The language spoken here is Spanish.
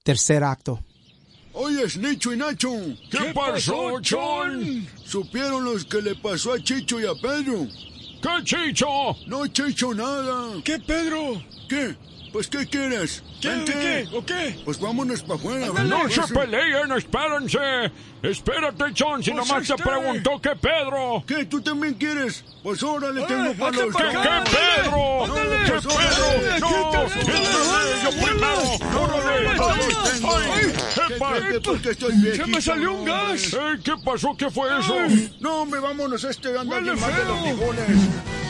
Tercer acto. Oyes, Nicho y Nacho. ¿Qué pasó, Chon? ¿Supieron los que le pasó a Chicho y a Pedro? ¿Qué, Chicho? No, Chicho, nada. ¿Qué, Pedro? ¿Qué? Pues, ¿qué quieres? ¿Qué? ¿O qué? Pues vámonos para afuera. No se peleen, espérense. Espérate, Chon, si Pues nomás te preguntó que Pedro. ¿Qué? ¿Tú también quieres? Pues ahora le tengo para los ¿Qué, Pedro? ¡Ándale! ¿Qué, Pedro? ¡No! ¡Entrale yo primero! ¡Órale! Porque estoy viejito. ¡Se me salió un gas! ¿Qué pasó? ¿Qué fue eso? No, hombre, vámonos, anda ¡Huele bien mal de los feo! bigones.